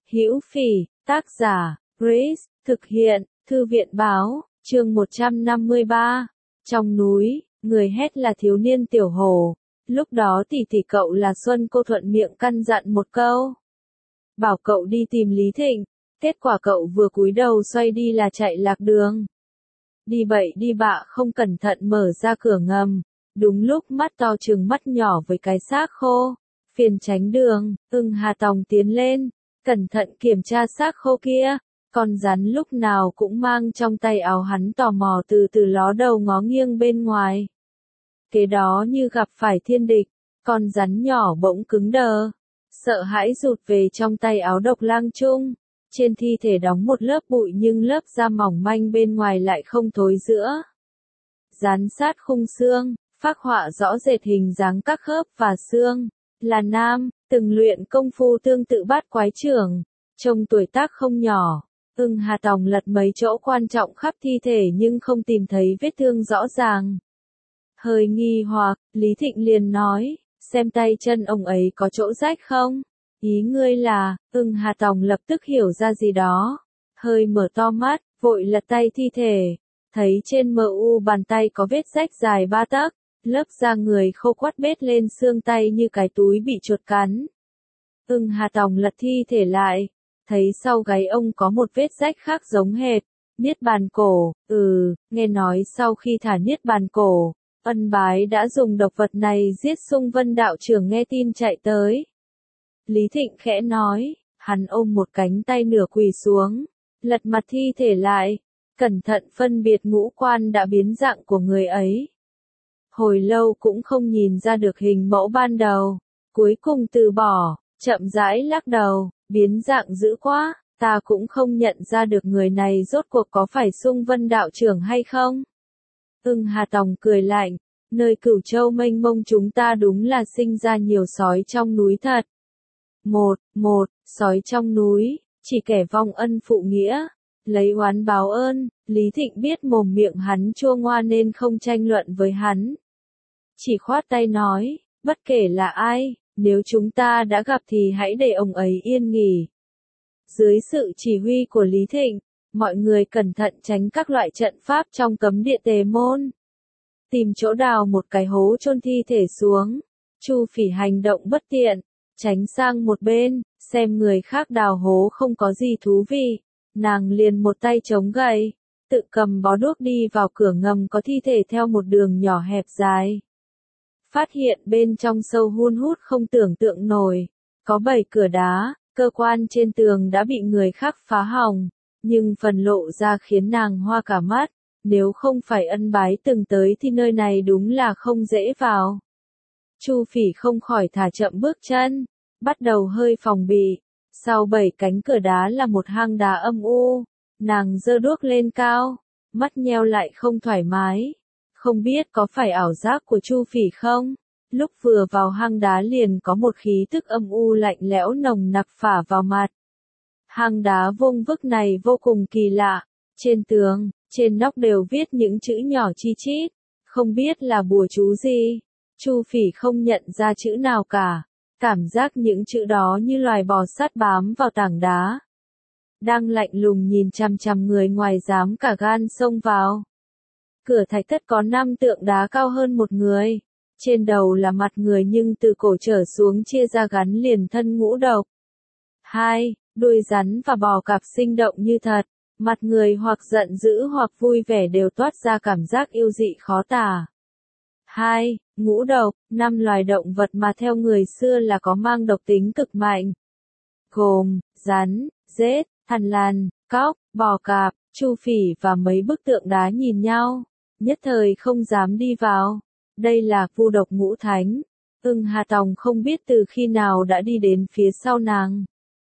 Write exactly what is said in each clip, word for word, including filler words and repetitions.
Hữu Phỉ, tác giả, Grace, thực hiện, Thư viện báo, chương một trăm năm mươi ba. Trong núi, người hét là thiếu niên tiểu hồ. Lúc đó tỷ tỷ cậu là Xuân cô thuận miệng căn dặn một câu. Bảo cậu đi tìm Lý Thịnh, kết quả cậu vừa cúi đầu xoay đi là chạy lạc đường. Đi bậy đi bạ không cẩn thận mở ra cửa ngầm, đúng lúc mắt to trừng mắt nhỏ với cái xác khô. Phiền tránh đường, Ưng Hà Tòng tiến lên, cẩn thận kiểm tra xác khô kia. Con rắn lúc nào cũng mang trong tay áo hắn tò mò từ từ ló đầu ngó nghiêng bên ngoài. Kế đó như gặp phải thiên địch, con rắn nhỏ bỗng cứng đờ, sợ hãi rụt về trong tay áo Độc Lang Trung. Trên thi thể đóng một lớp bụi nhưng lớp da mỏng manh bên ngoài lại không thối rữa. Dán sát khung xương, phác họa rõ rệt hình dáng các khớp và xương. Là nam, từng luyện công phu tương tự Bát Quái Trưởng, trông tuổi tác không nhỏ. Ưng Hà Tòng lật mấy chỗ quan trọng khắp thi thể nhưng không tìm thấy vết thương rõ ràng. Hơi nghi hoặc, Lý Thịnh liền nói, xem tay chân ông ấy có chỗ rách không? Ý ngươi là, Ưng Hà Tòng lập tức hiểu ra gì đó. Hơi mở to mắt, vội lật tay thi thể. Thấy trên mờ u bàn tay có vết rách dài ba tấc, lớp da người khô quắt bết lên xương tay như cái túi bị chuột cắn. Ưng Hà Tòng lật thi thể lại, thấy sau gáy ông có một vết rách khác giống hệt. Niết bàn cổ, ừ, nghe nói sau khi thả niết bàn cổ, Ân Bái đã dùng độc vật này giết Xung Vân đạo trưởng nghe tin chạy tới. Lý Thịnh khẽ nói, hắn ôm một cánh tay nửa quỳ xuống, lật mặt thi thể lại, cẩn thận phân biệt ngũ quan đã biến dạng của người ấy. Hồi lâu cũng không nhìn ra được hình mẫu ban đầu, cuối cùng từ bỏ, chậm rãi lắc đầu, biến dạng dữ quá, ta cũng không nhận ra được người này rốt cuộc có phải Xung Vân đạo trưởng hay không. Ưng Hà Tòng cười lạnh, nơi Cửu Châu mênh mông chúng ta đúng là sinh ra nhiều sói trong núi thật. Một, một, sói trong núi, chỉ kẻ vong ân phụ nghĩa, lấy oán báo ơn. Lý Thịnh biết mồm miệng hắn chua ngoa nên không tranh luận với hắn. Chỉ khoát tay nói, bất kể là ai, nếu chúng ta đã gặp thì hãy để ông ấy yên nghỉ. Dưới sự chỉ huy của Lý Thịnh, mọi người cẩn thận tránh các loại trận pháp trong cấm địa Tề Môn. Tìm chỗ đào một cái hố chôn thi thể xuống. Chu Phỉ hành động bất tiện, tránh sang một bên, xem người khác đào hố không có gì thú vị. Nàng liền một tay chống gậy, tự cầm bó đuốc đi vào cửa ngầm có thi thể theo một đường nhỏ hẹp dài. Phát hiện bên trong sâu hun hút không tưởng tượng nổi, có bảy cửa đá, cơ quan trên tường đã bị người khác phá hỏng, nhưng phần lộ ra khiến nàng hoa cả mắt, nếu không phải Ân Bái từng tới thì nơi này đúng là không dễ vào. Chu Phỉ không khỏi thả chậm bước chân, bắt đầu hơi phòng bị, sau bảy cánh cửa đá là một hang đá âm u, nàng giơ đuốc lên cao, mắt nheo lại không thoải mái. Không biết có phải ảo giác của Chu Phỉ không? Lúc vừa vào hang đá liền có một khí tức âm u lạnh lẽo nồng nặc phả vào mặt. Hang đá vuông vức này vô cùng kỳ lạ. Trên tường, trên nóc đều viết những chữ nhỏ chi chít. Không biết là bùa chú gì. Chu Phỉ không nhận ra chữ nào cả. Cảm giác những chữ đó như loài bò sát bám vào tảng đá. Đang lạnh lùng nhìn chằm chằm người ngoài dám cả gan xông vào. Cửa thạch thất có năm tượng đá cao hơn một người. Trên đầu là mặt người nhưng từ cổ trở xuống chia ra gắn liền thân ngũ độc. Hai, đuôi rắn và bò cạp sinh động như thật. Mặt người hoặc giận dữ hoặc vui vẻ đều toát ra cảm giác yêu dị khó tả. Hai, ngũ độc, năm loài động vật mà theo người xưa là có mang độc tính cực mạnh. Gồm, rắn, rết, thằn lằn, cóc, bò cạp. Chu Phỉ và mấy bức tượng đá nhìn nhau, nhất thời không dám đi vào. Đây là vu độc ngũ thánh. Ưng Hà Tòng không biết từ khi nào đã đi đến phía sau nàng.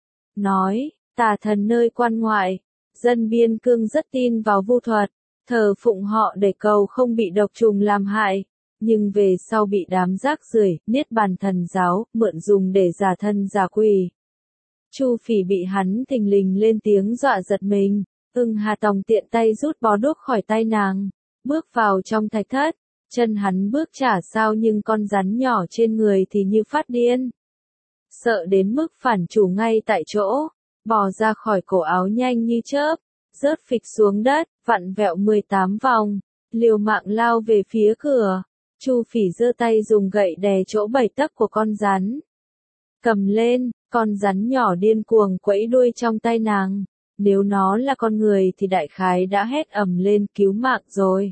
Nói, tà thần nơi quan ngoại, dân biên cương rất tin vào vu thuật, thờ phụng họ để cầu không bị độc trùng làm hại. Nhưng về sau bị đám rác rưởi, niết bàn thần giáo, mượn dùng để giả thân giả quỷ. Chu Phỉ bị hắn thình lình lên tiếng dọa giật mình. Ưng Hà Tòng tiện tay rút bó đuốc khỏi tay nàng, bước vào trong thạch thất, chân hắn bước chả sao nhưng con rắn nhỏ trên người thì như phát điên. Sợ đến mức phản chủ ngay tại chỗ, bò ra khỏi cổ áo nhanh như chớp, rớt phịch xuống đất, vặn vẹo mười tám vòng, liều mạng lao về phía cửa. Chu Phỉ giơ tay dùng gậy đè chỗ bảy tấc của con rắn. Cầm lên, con rắn nhỏ điên cuồng quẫy đuôi trong tay nàng. Nếu nó là con người thì đại khái đã hét ầm lên cứu mạng rồi.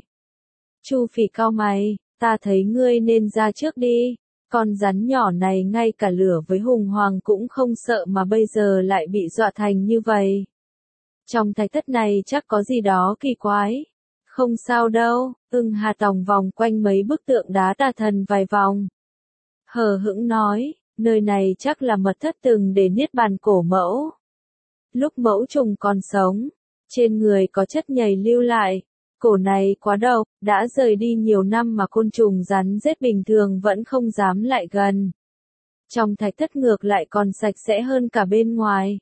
Chu Phỉ cau mày, ta thấy ngươi nên ra trước đi. Con rắn nhỏ này ngay cả lửa với hùng hoàng cũng không sợ mà bây giờ lại bị dọa thành như vậy. Trong thạch thất này chắc có gì đó kỳ quái. Không sao đâu, Ưng Hà Tòng vòng quanh mấy bức tượng đá tà thần vài vòng. Hờ hững nói, nơi này chắc là mật thất từng để niết bàn cổ mẫu. Lúc mẫu trùng còn sống, trên người có chất nhầy lưu lại. Cổ này quá độc, đã rời đi nhiều năm mà côn trùng rắn rết bình thường vẫn không dám lại gần. Trong thạch thất ngược lại còn sạch sẽ hơn cả bên ngoài.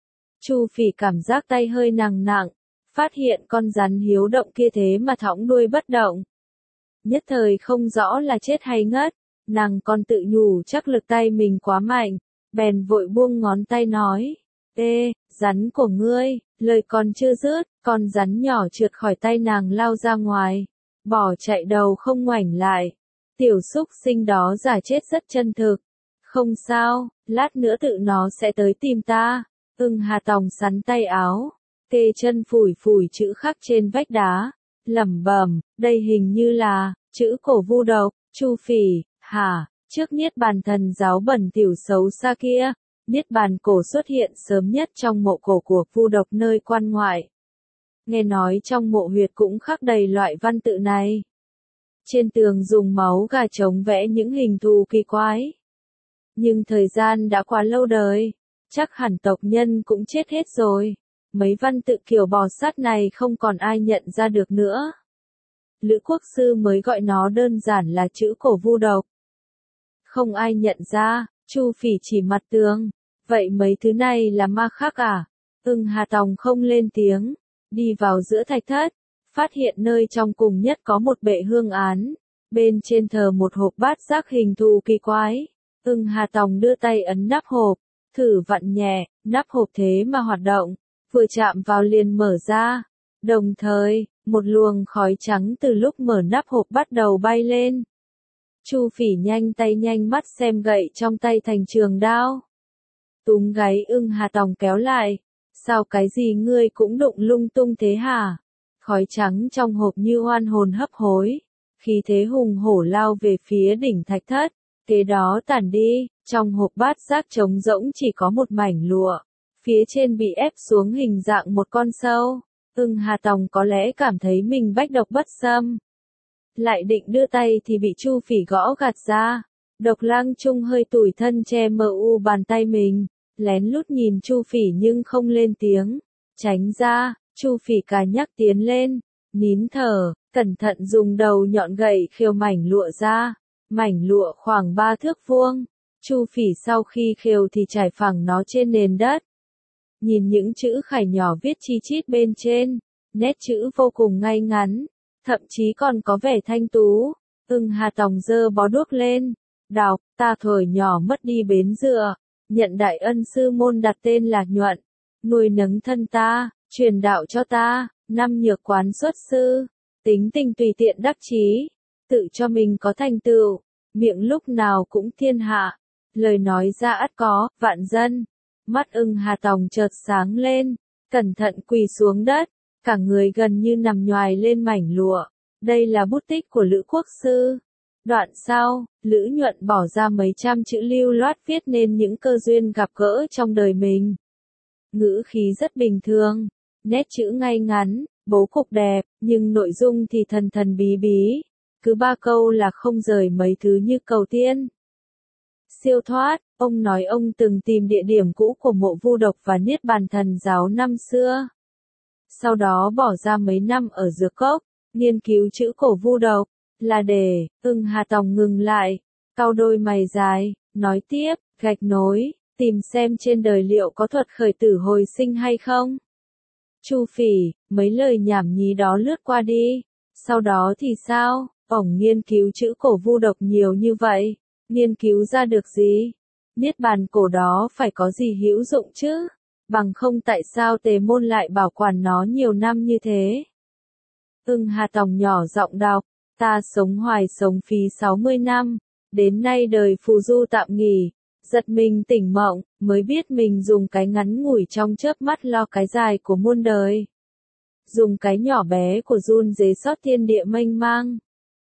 Chu Phỉ cảm giác tay hơi nặng nặng, phát hiện con rắn hiếu động kia thế mà thõng đuôi bất động. Nhất thời không rõ là chết hay ngất, nàng còn tự nhủ chắc lực tay mình quá mạnh, bèn vội buông ngón tay nói, ê, rắn của ngươi, lời còn chưa dứt, con rắn nhỏ trượt khỏi tay nàng lao ra ngoài, bỏ chạy đầu không ngoảnh lại. Tiểu xúc sinh đó giả chết rất chân thực. Không sao, lát nữa tự nó sẽ tới tìm ta. Ưng Hà Tòng sắn tay áo, tê chân phủi phủi chữ khắc trên vách đá, lẩm bẩm, đây hình như là chữ cổ vu độc. Chu Phỉ, hả? Trước niết bàn thần giáo bẩn tiểu xấu xa kia, niết bàn cổ xuất hiện sớm nhất trong mộ cổ của vu độc nơi quan ngoại. Nghe nói trong mộ huyệt cũng khắc đầy loại văn tự này. Trên tường dùng máu gà trống vẽ những hình thù kỳ quái. Nhưng thời gian đã quá lâu đời, chắc hẳn tộc nhân cũng chết hết rồi. Mấy văn tự kiểu bò sát này không còn ai nhận ra được nữa. Lữ Quốc Sư mới gọi nó đơn giản là chữ cổ vu độc. Không ai nhận ra, Chu Phỉ chỉ mặt tường. Vậy mấy thứ này là ma khác à? Ưng Hà Tòng không lên tiếng, đi vào giữa thạch thất, phát hiện nơi trong cùng nhất có một bệ hương án, bên trên thờ một hộp bát giác hình thù kỳ quái. Ưng Hà Tòng đưa tay ấn nắp hộp, thử vặn nhẹ, nắp hộp thế mà hoạt động, vừa chạm vào liền mở ra. Đồng thời, một luồng khói trắng từ lúc mở nắp hộp bắt đầu bay lên. Chu Phỉ nhanh tay nhanh mắt xem gậy trong tay thành trường đao. Túm gáy Ưng Hà Tòng kéo lại. Sao cái gì ngươi cũng đụng lung tung thế hả? Khói trắng trong hộp như oan hồn hấp hối. Khí thế hùng hổ lao về phía đỉnh thạch thất. Kế đó tản đi, trong hộp bát giác trống rỗng chỉ có một mảnh lụa. Phía trên bị ép xuống hình dạng một con sâu. Ưng Hà Tòng có lẽ cảm thấy mình bách độc bất xâm. Lại định đưa tay thì bị Chu Phỉ gõ gạt ra. Độc Lang Trung hơi tủi thân che mờ u bàn tay mình, lén lút nhìn Chu Phỉ nhưng không lên tiếng. Tránh ra, Chu Phỉ cà nhắc tiến lên, nín thở, cẩn thận dùng đầu nhọn gậy khêu mảnh lụa ra. Mảnh lụa khoảng ba thước vuông. Chu Phỉ sau khi khêu thì trải phẳng nó trên nền đất. Nhìn những chữ khải nhỏ viết chi chít bên trên, nét chữ vô cùng ngay ngắn, thậm chí còn có vẻ thanh tú. Ưng Hà Tòng giơ bó đuốc lên, đọc, ta thuở nhỏ mất đi bến dựa, nhận đại ân sư môn đặt tên là Nhuận, nuôi nấng thân ta, truyền đạo cho ta, năm nhược quán xuất sư, tính tình tùy tiện đắc chí, tự cho mình có thành tựu, miệng lúc nào cũng thiên hạ, lời nói ra ắt có, vạn dân. Mắt Ưng Hà Tòng chợt sáng lên, cẩn thận quỳ xuống đất, cả người gần như nằm nhoài lên mảnh lụa. Đây là bút tích của Lữ Quốc Sư. Đoạn sau, Lữ Nhuận bỏ ra mấy trăm chữ lưu loát viết nên những cơ duyên gặp gỡ trong đời mình. Ngữ khí rất bình thường, nét chữ ngay ngắn, bố cục đẹp, nhưng nội dung thì thần thần bí bí. Cứ ba câu là không rời mấy thứ như cầu tiên. Siêu thoát, ông nói ông từng tìm địa điểm cũ của mộ vu độc và niết bàn thần giáo năm xưa. Sau đó bỏ ra mấy năm ở Dược Cốc, nghiên cứu chữ cổ vu độc, là để, Ưng Hà Tòng ngừng lại, cau đôi mày dài, nói tiếp, gạch nối, tìm xem trên đời liệu có thuật khởi tử hồi sinh hay không. Chu Phỉ, mấy lời nhảm nhí đó lướt qua đi, sau đó thì sao, ổng nghiên cứu chữ cổ vu độc nhiều như vậy. Nghiên cứu ra được gì? Niết bàn cổ đó phải có gì hữu dụng chứ? bằng không tại sao Tề Môn lại bảo quản nó nhiều năm như thế. Ưng Hà Tòng nhỏ giọng đọc, ta sống hoài sống phí sáu mươi năm, đến nay đời phù du tạm nghỉ, giật mình tỉnh mộng, mới biết mình dùng cái ngắn ngủi trong chớp mắt lo cái dài của muôn đời. Dùng cái nhỏ bé của run rế xót thiên địa mênh mang.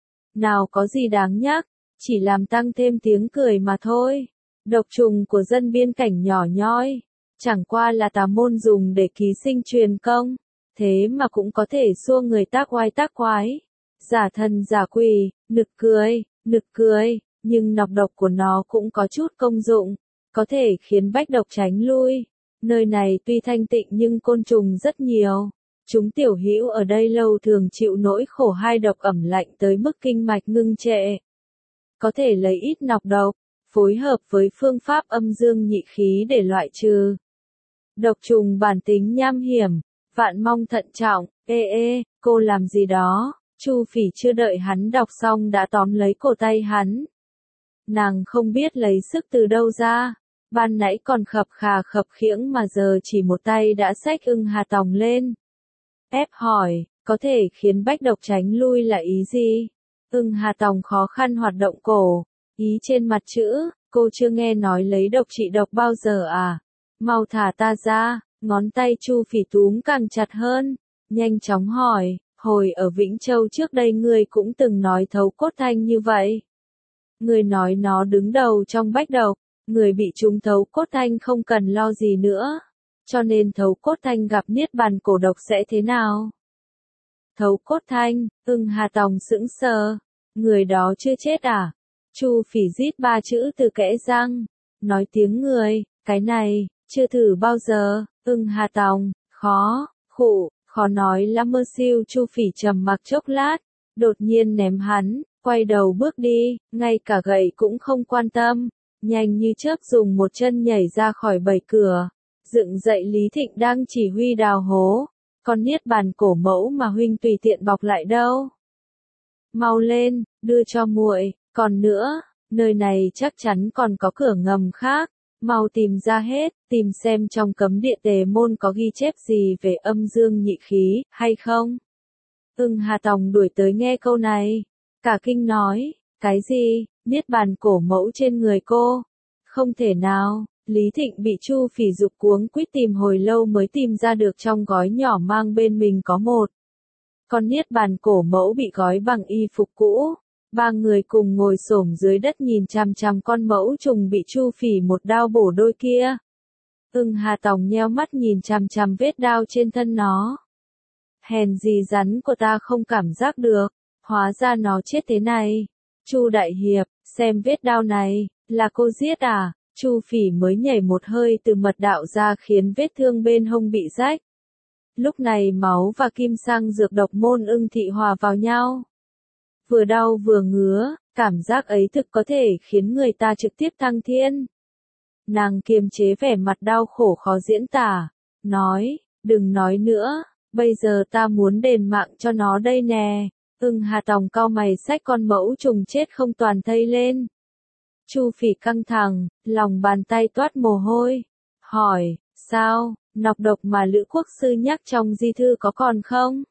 Nào có gì đáng nhắc, chỉ làm tăng thêm tiếng cười mà thôi. Độc trùng của dân biên cảnh nhỏ nhoi, chẳng qua là tà môn dùng để ký sinh truyền công, thế mà cũng có thể xua người tác oai tác quái. Giả thần giả quỷ, nực cười, nực cười, nhưng nọc độc của nó cũng có chút công dụng, có thể khiến bách độc tránh lui. Nơi này tuy thanh tịnh nhưng côn trùng rất nhiều. Chúng tiểu hữu ở đây lâu thường chịu nỗi khổ hai độc ẩm lạnh tới mức kinh mạch ngưng trệ. Có thể lấy ít nọc độc, phối hợp với phương pháp âm dương nhị khí để loại trừ. Độc trùng bản tính nham hiểm, vạn mong thận trọng. Ê ê, cô làm gì đó? Chu Phỉ chưa đợi hắn đọc xong đã tóm lấy cổ tay hắn. Nàng không biết lấy sức từ đâu ra, ban nãy còn khập khà khập khiễng mà giờ chỉ một tay đã xách Ưng Hà Tòng lên. Ép hỏi, có thể khiến bách độc tránh lui là ý gì? Ưng Hà Tòng khó khăn hoạt động cổ, ý trên mặt chữ, cô chưa nghe nói lấy độc trị độc bao giờ à? Mau thả ta ra, ngón tay Chu Phỉ túm càng chặt hơn, nhanh chóng hỏi, hồi ở Vĩnh Châu trước đây ngươi cũng từng nói thấu cốt thanh như vậy. Ngươi nói nó đứng đầu trong bách độc, người bị trúng thấu cốt thanh không cần lo gì nữa. Cho nên thấu cốt thanh gặp niết bàn cổ độc sẽ thế nào? Thấu cốt thanh, Ưng Hà Tòng sững sờ, người đó chưa chết à? Chu Phỉ rít ba chữ từ kẽ răng, nói tiếng người, cái này, chưa thử bao giờ. Ưng Hà Tòng, khó, khụ, khó nói lắm mơ siêu. Chu Phỉ trầm mặc chốc lát, đột nhiên ném hắn, quay đầu bước đi, ngay cả gậy cũng không quan tâm, nhanh như chớp dùng một chân nhảy ra khỏi bầy cửa. Dựng dậy Lý Thịnh đang chỉ huy đào hố, còn niết bàn cổ mẫu mà huynh tùy tiện bọc lại đâu. Mau lên, đưa cho muội, còn nữa, nơi này chắc chắn còn có cửa ngầm khác, mau tìm ra hết, tìm xem trong cấm địa Tề Môn có ghi chép gì về âm dương nhị khí, hay không. Ưng Hà Tòng đuổi tới nghe câu này, cả kinh nói, cái gì, niết bàn cổ mẫu trên người cô, không thể nào. Lý Thịnh bị Chu Phỉ giục cuống quýt tìm hồi lâu mới tìm ra được trong gói nhỏ mang bên mình có một. Con niết bàn cổ mẫu bị gói bằng y phục cũ. Ba người cùng ngồi xổm dưới đất nhìn chằm chằm con mẫu trùng bị Chu Phỉ một đao bổ đôi kia. Ưng Hà Tòng nheo mắt nhìn chằm chằm vết đao trên thân nó. Hèn gì rắn của ta không cảm giác được, hóa ra nó chết thế này. Chu Đại Hiệp, xem vết đao này, là cô giết à? Chu Phỉ mới nhảy một hơi từ mật đạo ra khiến vết thương bên hông bị rách. Lúc này máu và kim sang dược độc môn ưng thị hòa vào nhau. Vừa đau vừa ngứa, cảm giác ấy thực có thể khiến người ta trực tiếp thăng thiên. Nàng kiềm chế vẻ mặt đau khổ khó diễn tả, nói, đừng nói nữa, bây giờ ta muốn đền mạng cho nó đây nè. Ưng Hà Tòng cau mày xách con mẫu trùng chết không toàn thây lên. Chu Phỉ căng thẳng, lòng bàn tay toát mồ hôi, hỏi, sao, nọc độc mà Lữ Quốc Sư nhắc trong di thư có còn không?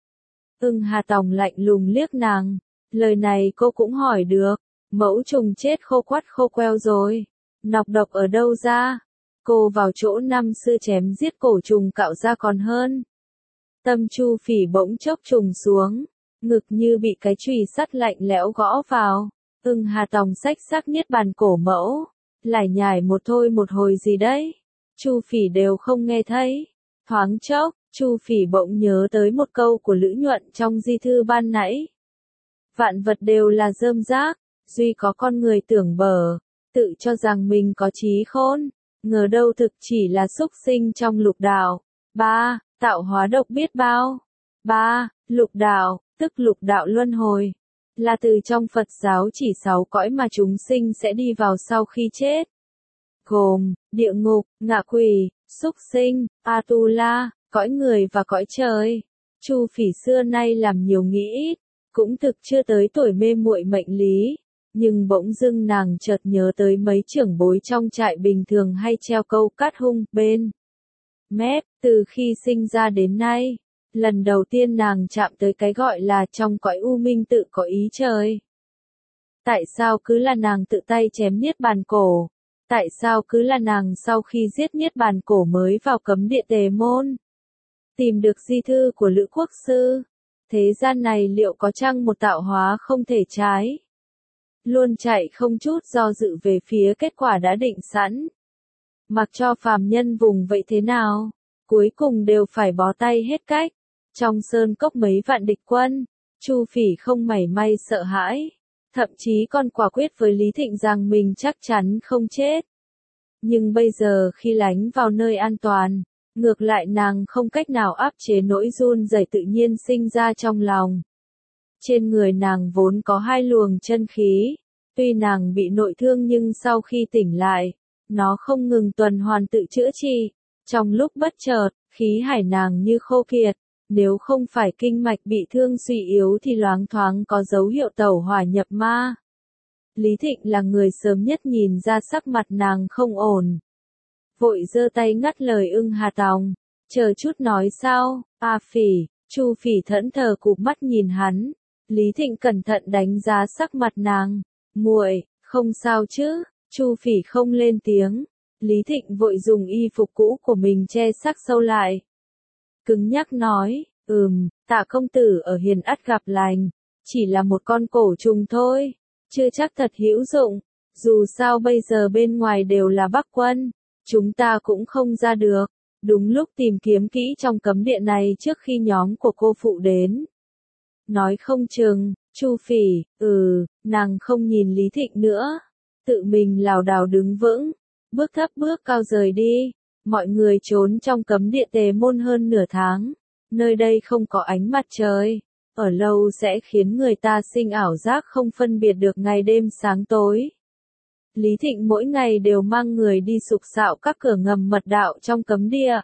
Ưng Hà Tòng lạnh lùng liếc nàng, lời này cô cũng hỏi được, mẫu trùng chết khô quắt khô queo rồi, nọc độc ở đâu ra? Cô vào chỗ năm xưa chém giết cổ trùng cạo ra còn hơn. Tâm Chu Phỉ bỗng chốc trùng xuống, ngực như bị cái chùy sắt lạnh lẽo gõ vào. Ưng Hà Tòng xách xác niết bàn cổ mẫu, lải nhải một thôi một hồi gì đấy. Chu Phỉ đều không nghe thấy. Thoáng chốc, Chu Phỉ bỗng nhớ tới một câu của Lữ Nhuận trong di thư ban nãy. Vạn vật đều là rơm rác, duy có con người tưởng bở, tự cho rằng mình có trí khôn, ngờ đâu thực chỉ là súc sinh trong lục đạo. Ba, tạo hóa độc biết bao. Ba, lục đạo, tức lục đạo luân hồi. Là từ trong Phật giáo chỉ sáu cõi mà chúng sinh sẽ đi vào sau khi chết. Gồm, địa ngục, ngạ quỷ, súc sinh, Atula, cõi người và cõi trời. Chu Phỉ xưa nay làm nhiều nghĩ ít, cũng thực chưa tới tuổi mê muội mệnh lý. Nhưng bỗng dưng nàng chợt nhớ tới mấy trưởng bối trong trại bình thường hay treo câu cát hung bên. mép, từ khi sinh ra đến nay, lần đầu tiên nàng chạm tới cái gọi là trong cõi u minh tự có ý trời. Tại sao cứ là nàng tự tay chém Niết Bàn Cổ? Tại sao cứ là nàng sau khi giết Niết Bàn Cổ mới vào cấm địa Tề Môn? Tìm được di thư của Lữ Quốc Sư. Thế gian này liệu có chăng một tạo hóa không thể trái? Luôn chạy không chút do dự về phía kết quả đã định sẵn. Mặc cho phàm nhân vùng vậy thế nào, cuối cùng đều phải bó tay hết cách. Trong sơn cốc mấy vạn địch quân, Chu Phỉ không mảy may sợ hãi, thậm chí còn quả quyết với Lý Thịnh rằng mình chắc chắn không chết. Nhưng bây giờ khi lánh vào nơi an toàn, ngược lại nàng không cách nào áp chế nỗi run rẩy tự nhiên sinh ra trong lòng. Trên người nàng vốn có hai luồng chân khí, tuy nàng bị nội thương nhưng sau khi tỉnh lại, nó không ngừng tuần hoàn tự chữa trị. Trong lúc bất chợt, khí hải nàng như khô kiệt, nếu không phải kinh mạch bị thương suy yếu thì loáng thoáng có dấu hiệu tẩu hỏa nhập ma. Lý Thịnh là người sớm nhất nhìn ra sắc mặt nàng không ổn. Vội giơ tay ngắt lời Ưng Hà Tòng, chờ chút nói sau. A Phỉ, Chu Phỉ thẫn thờ cụp mắt nhìn hắn. Lý Thịnh cẩn thận đánh giá sắc mặt nàng. Muội, không sao chứ? Chu Phỉ không lên tiếng. Lý Thịnh vội dùng y phục cũ của mình che sắc sâu lại. Cứng nhắc nói, ừm, Tạ công tử ở Hiền ắt gặp lành, chỉ là một con cổ trùng thôi, chưa chắc thật hữu dụng. Dù sao bây giờ bên ngoài đều là Bắc quân, chúng ta cũng không ra được. Đúng lúc tìm kiếm kỹ trong cấm địa này trước khi nhóm của cô phụ đến. Nói không chừng, Chu Phỉ, ừ, nàng không nhìn Lý Thịnh nữa, tự mình lảo đảo đứng vững, bước thấp bước cao rời đi. Mọi người trốn trong cấm địa Tề Môn hơn nửa tháng, nơi đây không có ánh mặt trời, ở lâu sẽ khiến người ta sinh ảo giác không phân biệt được ngày đêm sáng tối. Lý Thịnh mỗi ngày đều mang người đi sục sạo các cửa ngầm mật đạo trong cấm địa.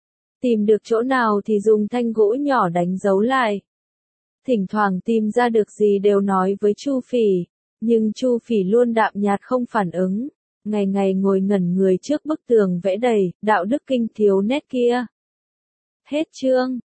Tìm được chỗ nào thì dùng thanh gỗ nhỏ đánh dấu lại. Thỉnh thoảng tìm ra được gì đều nói với Chu Phỉ, nhưng Chu Phỉ luôn đạm nhạt không phản ứng, ngày ngày ngồi ngẩn người trước bức tường vẽ đầy đạo đức kinh thiếu nét kia. Hết chương.